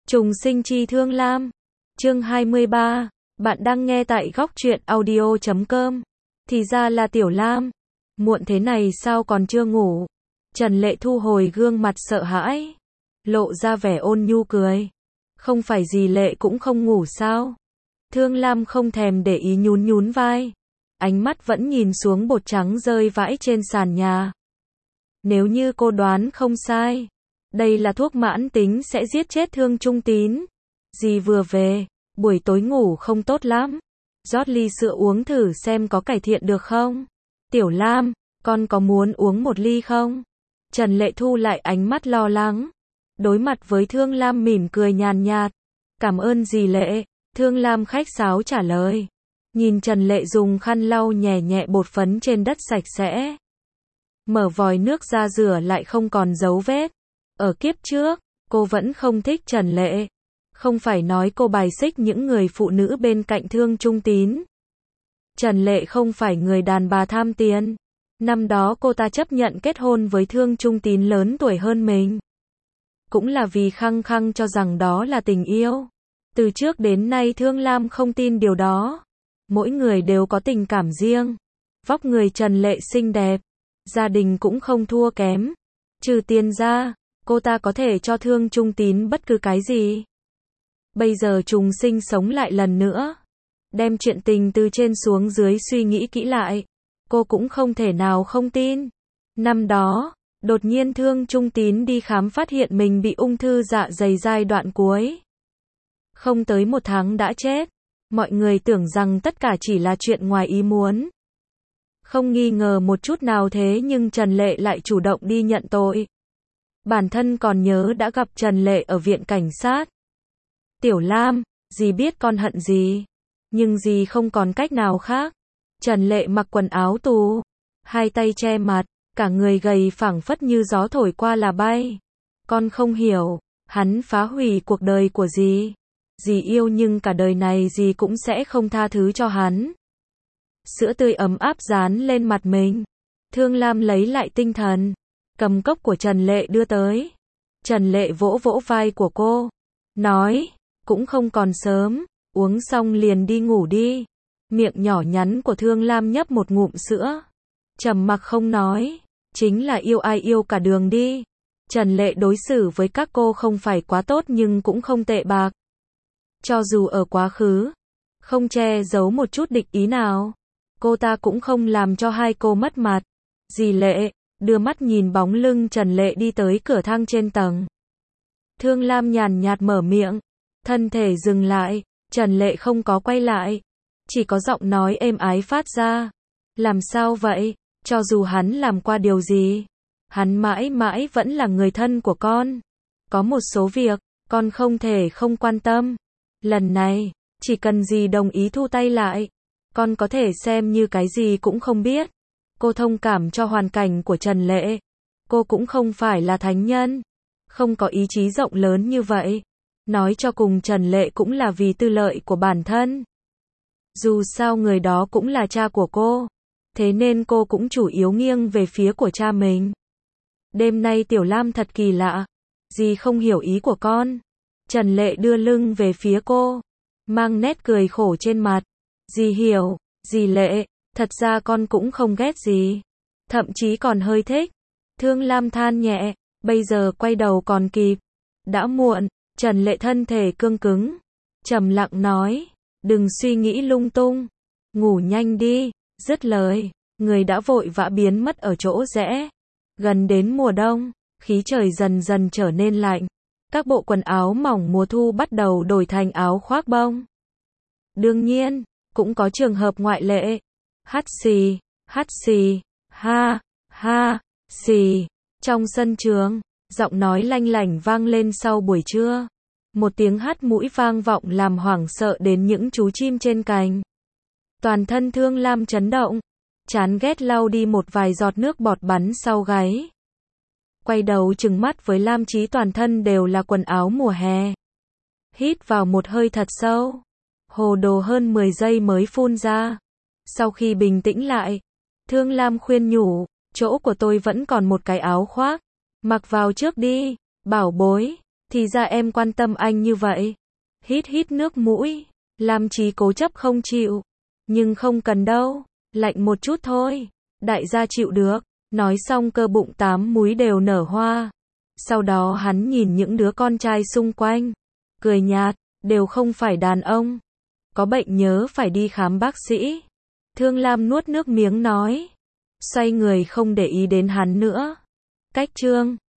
Trùng sinh chi Thương Lam. Chương 23. Bạn đang nghe tại góc truyện audio.com. Thì ra là Tiểu Lam. Muộn thế này sao còn chưa ngủ? Trần Lệ thu hồi gương mặt sợ hãi, lộ ra vẻ ôn nhu cười. Không phải gì Lệ cũng không ngủ sao? Thương Lam không thèm để ý nhún nhún vai. Ánh mắt vẫn nhìn xuống bột trắng rơi vãi trên sàn nhà. Nếu như cô đoán không sai, đây là thuốc mãn tính sẽ giết chết Thương Trung Tín. Dì vừa về, buổi tối ngủ không tốt lắm. Rót ly sữa uống thử xem có cải thiện được không? Tiểu Lam, con có muốn uống một ly không? Trần Lệ thu lại ánh mắt lo lắng. Đối mặt với Thương Lam mỉm cười nhàn nhạt. Cảm ơn dì Lệ. Thương Lam khách sáo trả lời. Nhìn Trần Lệ dùng khăn lau nhẹ nhẹ bột phấn trên đất sạch sẽ. Mở vòi nước ra rửa lại không còn dấu vết. Ở kiếp trước, cô vẫn không thích Trần Lệ. Không phải nói cô bài xích những người phụ nữ bên cạnh Thương Trung Tín. Trần Lệ không phải người đàn bà tham tiền. Năm đó cô ta chấp nhận kết hôn với Thương Trung Tín lớn tuổi hơn mình. Cũng là vì khăng khăng cho rằng đó là tình yêu. Từ trước đến nay Thương Lam không tin điều đó. Mỗi người đều có tình cảm riêng. Vóc người Trần Lệ xinh đẹp. Gia đình cũng không thua kém. Trừ tiền ra, cô ta có thể cho Thương Trung Tín bất cứ cái gì. Bây giờ trùng sinh sống lại lần nữa. Đem chuyện tình từ trên xuống dưới suy nghĩ kỹ lại. Cô cũng không thể nào không tin. Năm đó, đột nhiên Thương Trung Tín đi khám phát hiện mình bị ung thư dạ dày giai đoạn cuối. Không tới 1 tháng đã chết. Mọi người tưởng rằng tất cả chỉ là chuyện ngoài ý muốn. Không nghi ngờ một chút nào thế nhưng Trần Lệ lại chủ động đi nhận tội. Bản thân còn nhớ đã gặp Trần Lệ ở viện cảnh sát. Tiểu Lam, dì biết con hận gì. Nhưng dì không còn cách nào khác. Trần Lệ mặc quần áo tù. Hai tay che mặt. Cả người gầy phảng phất như gió thổi qua là bay. Con không hiểu. Hắn phá hủy cuộc đời của dì. Dì yêu nhưng cả đời này dì cũng sẽ không tha thứ cho hắn. Sữa tươi ấm áp dán lên mặt mình. Thương Lam lấy lại tinh thần. Cầm cốc của Trần Lệ đưa tới. Trần Lệ vỗ vỗ vai của cô. Nói, cũng không còn sớm. Uống xong liền đi ngủ đi. Miệng nhỏ nhắn của Thương Lam nhấp một ngụm sữa. Trầm mặc không nói. Chính là yêu ai yêu cả đường đi. Trần Lệ đối xử với các cô không phải quá tốt nhưng cũng không tệ bạc. Cho dù ở quá khứ, không che giấu một chút địch ý nào. Cô ta cũng không làm cho hai cô mất mặt. Dì Lệ, đưa mắt nhìn bóng lưng Trần Lệ đi tới cửa thang trên tầng. Thương Lam nhàn nhạt mở miệng. Thân thể dừng lại, Trần Lệ không có quay lại. Chỉ có giọng nói êm ái phát ra. Làm sao vậy? Cho dù hắn làm qua điều gì, hắn mãi mãi vẫn là người thân của con. Có một số việc, con không thể không quan tâm. Lần này, chỉ cần dì đồng ý thu tay lại, con có thể xem như cái gì cũng không biết. Cô thông cảm cho hoàn cảnh của Trần Lệ. Cô cũng không phải là thánh nhân. Không có ý chí rộng lớn như vậy. Nói cho cùng Trần Lệ cũng là vì tư lợi của bản thân. Dù sao người đó cũng là cha của cô. Thế nên cô cũng chủ yếu nghiêng về phía của cha mình. Đêm nay Tiểu Lam thật kỳ lạ. Dì không hiểu ý của con. Trần Lệ đưa lưng về phía cô. Mang nét cười khổ trên mặt. Dì hiểu, dì Lệ, thật ra con cũng không ghét gì. Thậm chí còn hơi thích. Thương Lam than nhẹ, bây giờ quay đầu còn kịp. Đã muộn, Trần Lệ thân thể cương cứng. Trầm lặng nói, đừng suy nghĩ lung tung. Ngủ nhanh đi, dứt lời. Người đã vội vã biến mất ở chỗ rẽ. Gần đến mùa đông, khí trời dần dần trở nên lạnh. Các bộ quần áo mỏng mùa thu bắt đầu đổi thành áo khoác bông. Đương nhiên, cũng có trường hợp ngoại lệ. Hắt xì, ha, xì. Trong sân trường, giọng nói lanh lảnh vang lên sau buổi trưa. Một tiếng hắt mũi vang vọng làm hoảng sợ đến những chú chim trên cành. Toàn thân Thương Lam chấn động. Chán ghét lau đi một vài giọt nước bọt bắn sau gáy. Quay đầu trừng mắt với Lam Chí toàn thân đều là quần áo mùa hè. Hít vào một hơi thật sâu. Hồ đồ hơn 10 giây mới phun ra. Sau khi bình tĩnh lại, Thương Lam khuyên nhủ, chỗ của tôi vẫn còn một cái áo khoác. Mặc vào trước đi, bảo bối. Thì ra em quan tâm anh như vậy. Hít hít nước mũi, Lam Chí cố chấp không chịu. Nhưng không cần đâu, lạnh một chút thôi. Đại gia chịu được. Nói xong cơ bụng 8 múi đều nở hoa. Sau đó hắn nhìn những đứa con trai xung quanh. Cười nhạt, đều không phải đàn ông. Có bệnh nhớ phải đi khám bác sĩ. Thương Lam nuốt nước miếng nói. Xoay người không để ý đến hắn nữa. Cách chương